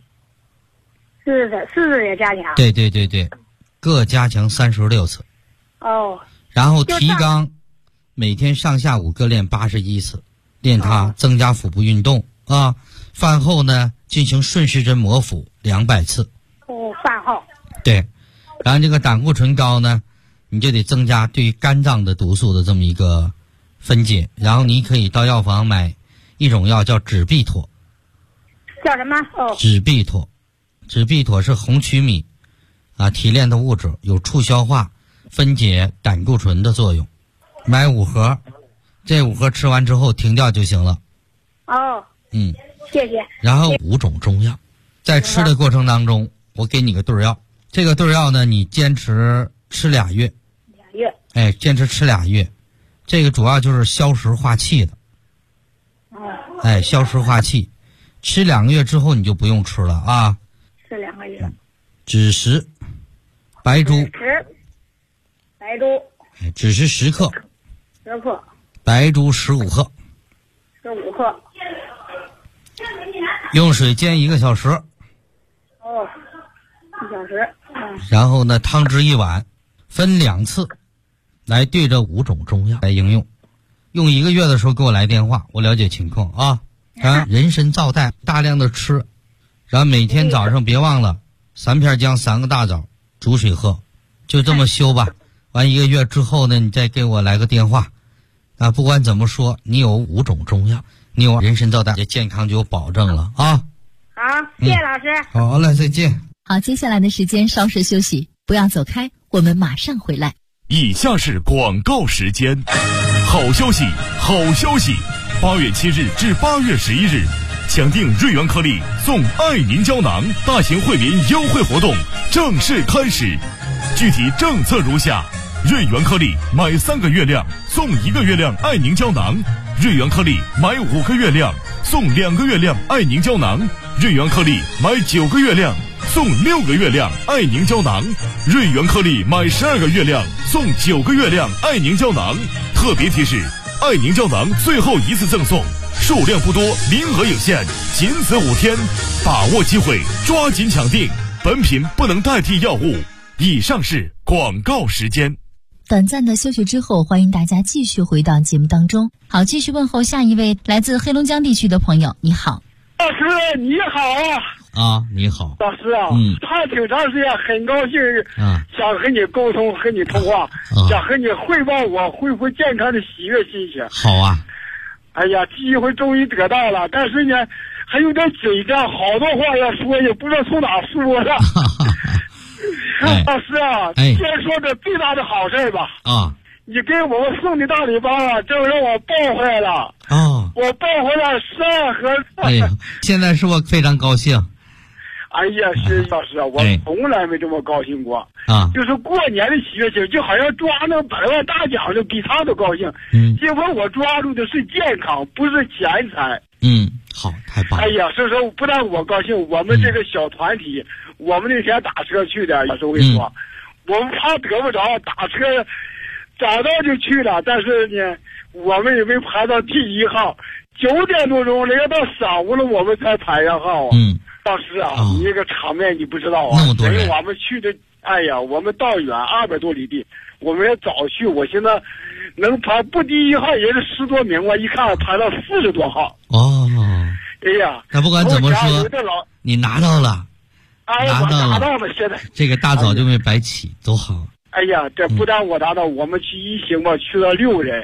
Speaker 6: 思也加强。
Speaker 3: 对，各加强36次。然后提肛，每天上下午各练81次，练它增加腹部运动啊。饭后呢，进行顺时针摩腹200次。
Speaker 6: 饭后。
Speaker 3: 对，然后这个胆固醇高呢，你就得增加对于肝脏的毒素的这么一个分解。然后你可以到药房买一种药叫止痹妥。
Speaker 6: 叫什么？
Speaker 3: 止痹妥。止痹妥是红曲米提炼的物质，有促消化、分解胆固醇的作用。买5盒，这5盒吃完之后停掉就行了。
Speaker 6: 谢谢。
Speaker 3: 然后5种中药，在吃的过程当中，我给你个对药。这个对药呢，你坚持吃2月。坚持吃2月。这个主要就是消食化气的。消食化气。吃2个月之后你就不用吃了啊。
Speaker 6: 吃2个月。
Speaker 3: 枳实、白术。枳实10克。
Speaker 6: 10克。
Speaker 3: 白术15克。
Speaker 6: 15克。
Speaker 3: 用水煎1个小时。
Speaker 6: 1小时。
Speaker 3: 然后呢，汤汁1碗， 分2次来对这5种中药来应用。用1个月的时候给我来电话，我了解情况啊。人参皂苷大量的吃，然后每天早上别忘了3片姜3个大枣煮水喝，就这么修吧。完1个月之后呢，你再给我来个电话。不管怎么说，你有5种中药，你有人参皂苷，这健康就有保证了啊。
Speaker 6: 好，谢谢老师。
Speaker 3: 好嘞，再见。
Speaker 4: 好，接下来的时间稍事休息，不要走开，我们马上回来。
Speaker 1: 以下是广告时间。好消息，好消息！8月7日至8月11日，抢订瑞元颗粒送爱凝胶囊大型惠民优惠活动正式开始。具体政策如下：瑞元颗粒买3个月量送1个月量爱凝胶囊，瑞元颗粒买5个月量送2个月量爱凝胶囊，瑞元颗粒买9个月量送6个月量爱凝胶囊，瑞元颗粒买12个月量送9个月亮爱凝胶囊。特别提示：爱凝胶囊最后1次赠送，数量不多，名额有限，仅此5天，把握机会，抓紧抢订。本品不能代替药物。以上是广告时间。
Speaker 4: 短暂的休息之后，欢迎大家继续回到节目当中。好，继续问候下一位来自黑龙江地区的朋友。你好，
Speaker 7: 老师你好
Speaker 3: 啊，你好，
Speaker 7: 老师啊，他挺长时间，很高兴想和你沟通，和你通话，想和你汇报我恢复健康的喜悦心情。
Speaker 3: 好啊，
Speaker 7: 哎呀，机会终于得到了，但是呢，还有点紧张，好多话要说，也不知道从哪说了。老师啊，先说这最大的好事吧。你给我们送的大礼包啊，这让我抱回来了。我抱回来12盒。
Speaker 3: 哎呀，现在是我非常高兴。
Speaker 7: 哎呀，是老师啊，我从来没这么高兴过就是过年的喜悦情，就好像抓那100万大奖就比他都高兴。结果我抓住的是健康，不是钱财。
Speaker 3: 好，太棒了。
Speaker 7: 哎呀，所以说不但我高兴，我们这个小团体，我们那天打车去的，老师我跟你说，我们怕得不着，打车早到就去了，但是呢，我们也没排到第1号，9点多钟，连到晌午了，我们才排上号啊。老师啊，你这个场面你不知道啊，
Speaker 3: 那么多人，
Speaker 7: 我们去的，哎呀，我们道远200多里地，我们也早去，我现在能排不第1号也是10多名，我一看排到40多号。哎呀，
Speaker 3: 那不管怎么说，你拿到了，
Speaker 7: 拿到了，现在
Speaker 3: 这个大早就没白起，多好。
Speaker 7: 哎呀，这不但我拿到，我们去一行吧，去了6人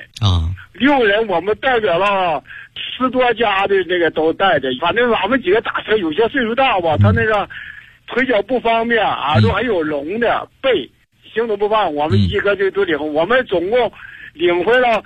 Speaker 7: ，6人，我们代表了10多家的那个都带着，反正俺们几个打车，有些岁数大吧，他那个腿脚不方便，耳朵还有聋的，背行动不方便，我们一个就都领，我们总共领回了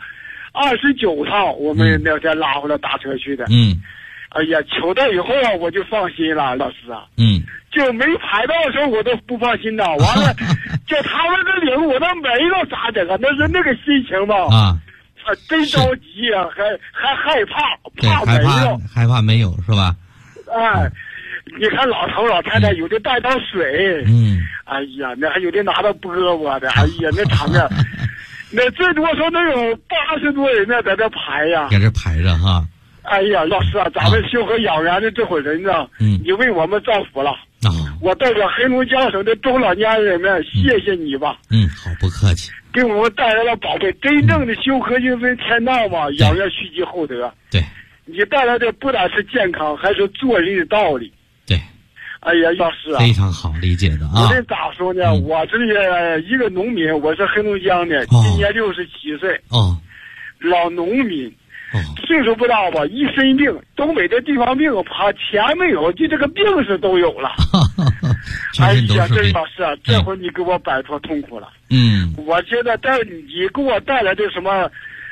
Speaker 7: 29趟，我们那天拉回来打车去的。哎呀，求到以后啊，我就放心了，老师啊。就没排到的时候我都不放心呐，完了就他们这领我都没到咋整啊？那是那个心情吧。真着急啊，还害怕，
Speaker 3: 害怕没有是吧？
Speaker 7: 你看老头老太太有的带到水，哎呀，那还有的拿到饽饽的，哎呀，那场面，那最多说能有80多人呢，在这排呀，
Speaker 3: 在这排着哈。
Speaker 7: 哎呀，老师啊，咱们修和养元的这伙人呢，你为我们造福了。我代表黑龙江省的中老年人们，谢谢你吧。
Speaker 3: 好，不客气。
Speaker 7: 给我们带来了宝贝，真正的修和精分天道嘛，养元蓄积厚德。
Speaker 3: 对，
Speaker 7: 你带来的不但是健康，还是做人的道理。
Speaker 3: 对，
Speaker 7: 哎呀，老师啊，
Speaker 3: 非常好理解的啊。
Speaker 7: 我这咋说呢？我这里一个农民，我是黑龙江的，今年67岁。老农民。岁数不大吧，一身病，东北这地方病，怕钱没有，就这个病是都有了。哎呀，这老师啊，这会儿你给我摆脱痛苦了。我觉得你给我带来的什么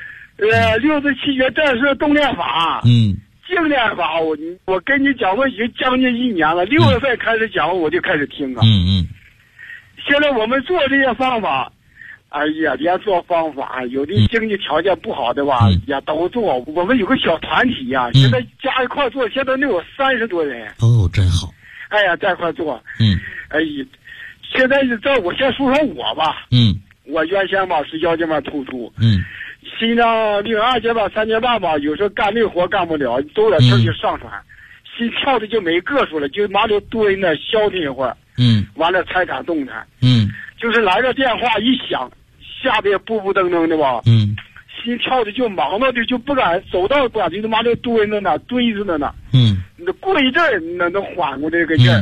Speaker 7: ，67节战士动念法，静念法，我跟你讲，我已经将近1年了，6月份开始讲，我就开始听啊。现在我们做这些方法。哎呀，连做方法，有的经济条件不好的吧，也都做。我们有个小团体呀，现在加一块做，现在能有30多人。
Speaker 3: 真好。
Speaker 7: 哎呀，在一块做。哎呀，现在我先说说我吧。我原先吧是腰间盘突出。心脏病2节吧3节半吧，有时候干累活干不了，走点车就上船，心跳的就没个数了，就马里蹲着消停一会儿。完了才敢动弹。 就是来这电话一响，下边步步噔噔的吧，心跳的就忙到的就不敢走到不敢，就他妈就堆着呢，堆着呢，那过一阵儿能缓过这个劲儿，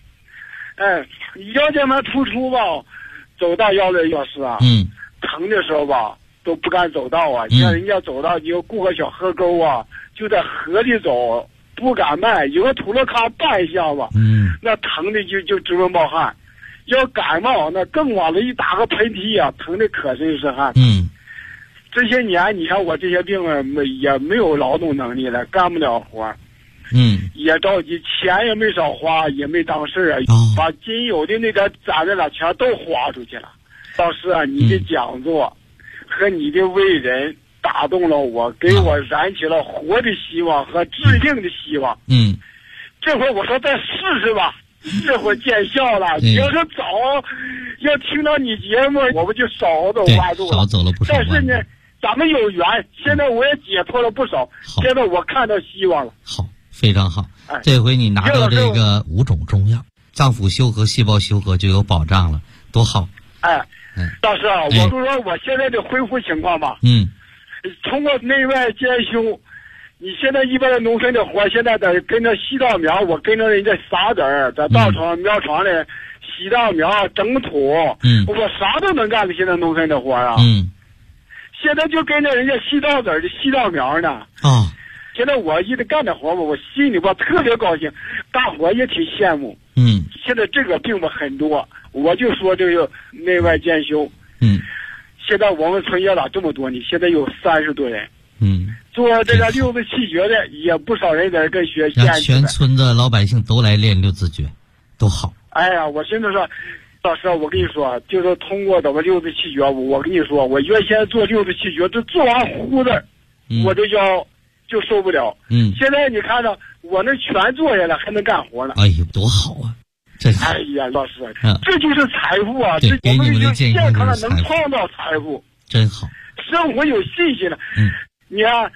Speaker 7: 腰间盘突出吧，走到164啊，疼的时候吧都不敢走道啊，像人家走道你要过个小河沟啊，就在河里走，不敢迈，有个土了咔绊一下子，那疼的就直冒汗，要感冒那更往了一打个喷嚏啊，疼的可真是汗。这些年你看我这些病啊，也没有劳动能力了，干不了活，也着急，钱也没少花，也没当事啊，把仅有的那点攒的了钱都花出去了。老师啊，你的讲座和你的为人打动了我，给我燃起了活的希望和致命的希望。这回我说再试试吧，这回见效了。你要是早要听到你节目，我们就少走弯路了，
Speaker 3: 少走了不少弯路。
Speaker 7: 但是呢，咱们有缘，现在我也解脱了不少，现在我看到希望了。
Speaker 3: 好，非常好。这回你拿到这个5种中药，脏腑修和、细胞修和就有保障了，多好。
Speaker 7: 老师啊，我就说我现在的恢复情况吧，通过内外兼修，你现在一般的农村的活，现在得跟着洗稻苗，我跟着人家撒籽儿，在稻场苗场里洗稻苗、整土，我啥都能干的。现在农村的活啊，现在就跟着人家洗稻籽儿的、洗稻苗呢。现在我一直干这活吧，我心里吧特别高兴，大伙也挺羡慕。现在这个病吧很多，我就说这个内外兼修。现在我们村也咋这么多呢？现在有30多人。做这个六字气诀的也不少人在这跟学。
Speaker 3: 让全村的老百姓都来练六字诀，都好。
Speaker 7: 哎呀，我现在说，老师，我跟你说，就是通过咱们六字气诀，我跟你说，我原先做六字气诀，就做完呼字，我这腰就受不了。现在你看着我那全坐下来，还能干活呢。
Speaker 3: 哎呦，多好啊！
Speaker 7: 哎呀，老师，这就是财富啊！这我们有健康的能创造财富，
Speaker 3: 真好。
Speaker 7: 生活有信心了。你看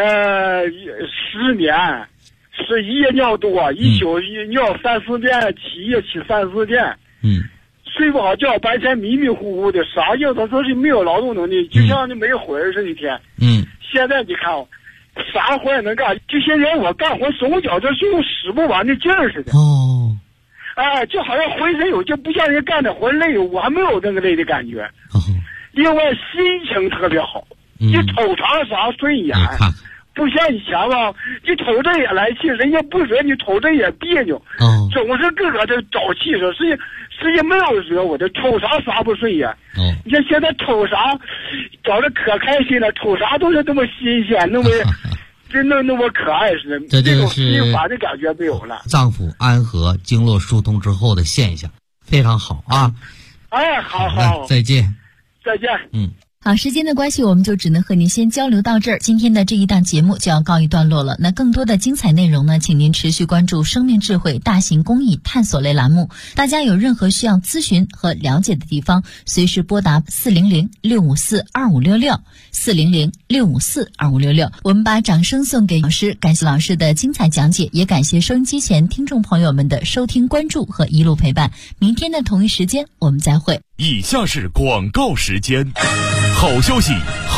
Speaker 7: ，10年是一夜尿多，一宿尿3、4遍，起夜起3、4遍。睡不好觉，白天迷迷糊糊的，啥样他说是没有劳动能力，就像那没魂儿似的一天。现在你看啥活也能干，这些人我干活手脚这是用使不完的劲儿似的。就好像浑身有劲，不像人干的活累，我还没有那个累的感觉。另外心情特别好，你瞅啥啥顺眼，不像以前吧，你瞅这也来气，人家不惹你，瞅这也别扭。总是个个的找气势，实际没有惹我的，瞅啥啥不顺眼。你看现在瞅啥，找着可开心了，瞅啥都是那么新鲜，那么真的那么可爱似的，这种心烦的感觉没有了。
Speaker 3: 脏腑安和、经络疏通之后的现象，非常好啊！
Speaker 7: 好，
Speaker 3: 再见。
Speaker 4: 好，时间的关系，我们就只能和您先交流到这儿。今天的这一档节目就要告一段落了。那更多的精彩内容呢，请您持续关注生命智慧大型公益探索类栏目。大家有任何需要咨询和了解的地方，随时拨打400-654-2566 400-654-2566。我们把掌声送给老师，感谢老师的精彩讲解，也感谢收音机前听众朋友们的收听关注和一路陪伴。明天的同一时间我们再会。
Speaker 1: 以下是广告时间。好消息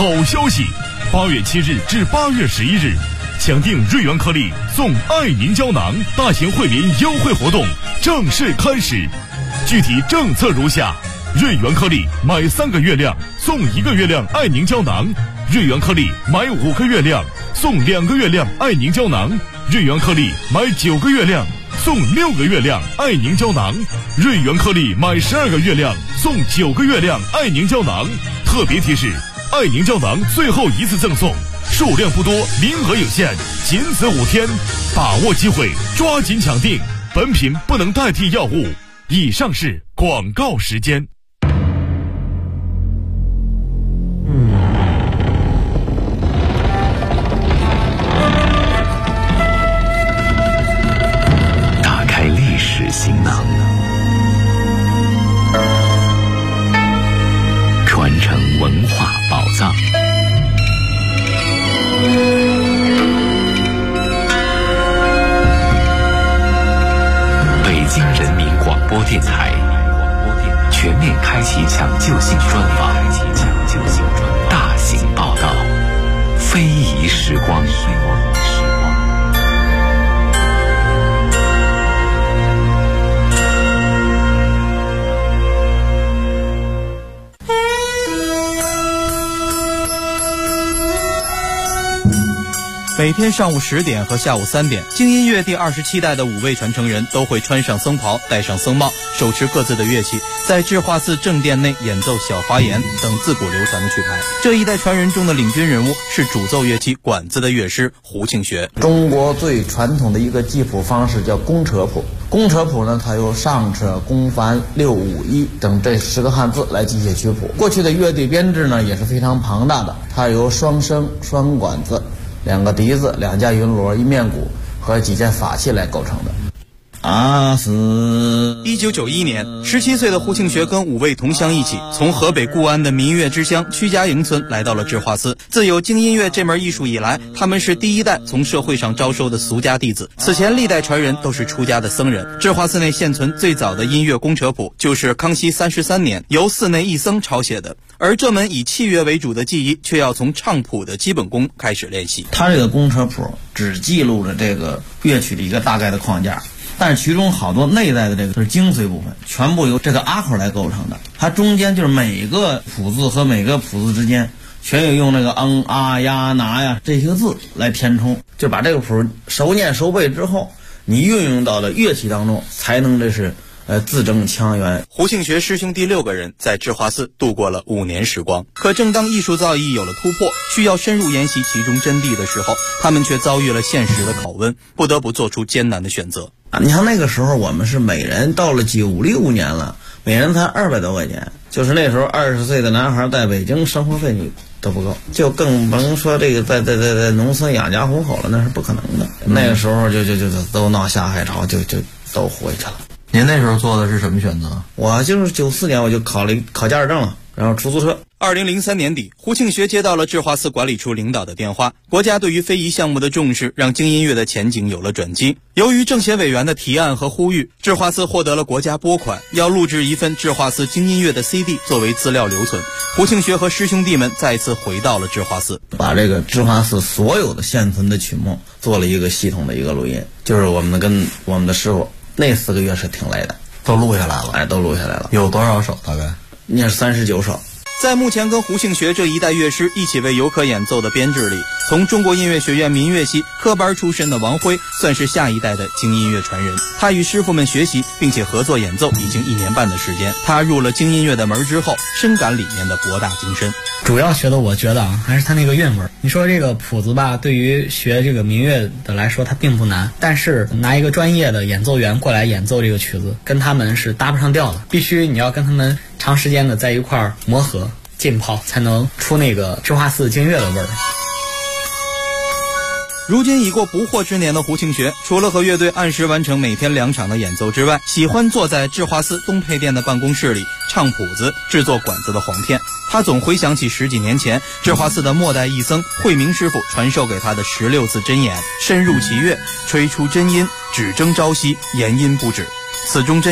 Speaker 1: ！8月7日至8月11日，抢订瑞元颗粒送爱凝胶囊大型惠民优惠活动正式开始。具体政策如下：瑞元颗粒买3个月亮送1个月亮爱凝胶囊，瑞元颗粒买5个月亮送2个月亮爱凝胶囊，瑞元颗粒买9个月亮送6个月亮爱凝胶囊，瑞元颗粒买12个月亮送9个月亮爱凝胶囊。特别提示：爱凝胶囊最后一次赠送，数量不多，名额有限，仅此5天，把握机会，抓紧抢订。本品不能代替药物。以上是广告时间。
Speaker 8: 打开历史行囊，传承文化宝藏。北京人民广播电台。 全面开启抢救性专访，大型报道，非遗时光。
Speaker 9: 每天上午10点和下午3点，京音乐第27代的5位传承人都会穿上僧袍，戴上僧帽，手持各自的乐器，在智化寺正殿内演奏小花言等自古流传的曲牌。这一代传人中的领军人物是主奏乐器管子的乐师胡庆学。
Speaker 10: 中国最传统的一个记谱方式叫公车谱。公车谱呢，它由上车、公繁、六五一等这10个汉字来记写曲谱。过去的乐队编制呢也是非常庞大的，它由双笙、双管子、2个笛子、2架云锣、1面鼓和几件法器来构成的。
Speaker 9: 1991年，17岁的胡庆学跟5位同乡一起，从河北固安的民乐之乡曲家营村来到了智化寺。自有京音乐这门艺术以来，他们是第一代从社会上招收的俗家弟子。此前历代传人都是出家的僧人。智化寺内现存最早的音乐公车谱，就是康熙33年由寺内一僧抄写的。而这门以器乐为主的技艺，却要从唱谱的基本功开始练习。
Speaker 10: 他这个公车谱只记录了这个乐曲的一个大概的框架，但是其中好多内在的这个是精髓部分，全部由这个阿口来构成的。它中间就是每个谱字和每个谱字之间全有用那个啊呀拿呀这些字来填充，就把这个谱熟念熟背之后，你运用到了乐器当中，才能这是自证腔圆。
Speaker 9: 胡庆学师兄弟6个人在智化寺度过了5年时光。可正当艺术造诣有了突破，需要深入研习其中真谛的时候，他们却遭遇了现实的拷问，不得不做出艰难的选择。
Speaker 10: 你像那个时候我们是每人到了96年了，每人才200多块钱，就是那时候20岁的男孩在北京生活费你都不够，就更甭说这个在农村养家糊口了，那是不可能的。那个时候就都闹下海潮，就都回去了。
Speaker 11: 您那时候做的是什么选择？
Speaker 10: 我就是94年我就考驾驶证了，然后出租车。
Speaker 9: 2003年底，胡庆学接到了智化寺管理处领导的电话，国家对于非遗项目的重视让京音乐的前景有了转机。由于政协委员的提案和呼吁，智化寺获得了国家拨款，要录制一份智化寺京音乐的 CD 作为资料留存。胡庆学和师兄弟们再次回到了智化寺，
Speaker 10: 把这个智化寺所有的现存的曲目做了一个系统的一个录音，就是我们跟我们的师傅那4个月是挺累的，
Speaker 11: 都录下来了。
Speaker 10: 都录下来了。
Speaker 11: 有多少首？大概
Speaker 10: 那是39首。
Speaker 9: 在目前跟胡庆学这一代乐师一起为游客演奏的编制里，从中国音乐学院民乐系科班出身的王辉算是下一代的京音乐传人。他与师傅们学习并且合作演奏已经1年半的时间。他入了京音乐的门之后，深感里面的博大精深。
Speaker 12: 主要学的我觉得还是他那个韵味。你说这个谱子吧，对于学这个民乐的来说它并不难，但是拿一个专业的演奏员过来演奏这个曲子，跟他们是搭不上调的。必须你要跟他们长时间的在一块儿磨合浸泡，才能出那个智化寺京乐的味儿。
Speaker 9: 如今已过不惑之年的胡庆学，除了和乐队按时完成每天2场的演奏之外，喜欢坐在智化寺东配殿的办公室里唱谱子、制作管子的簧片。他总回想起10几年前智化寺的末代义僧慧明师傅传授给他的16字真言：深入其乐，吹出真音，只争朝夕，言音不止。此中真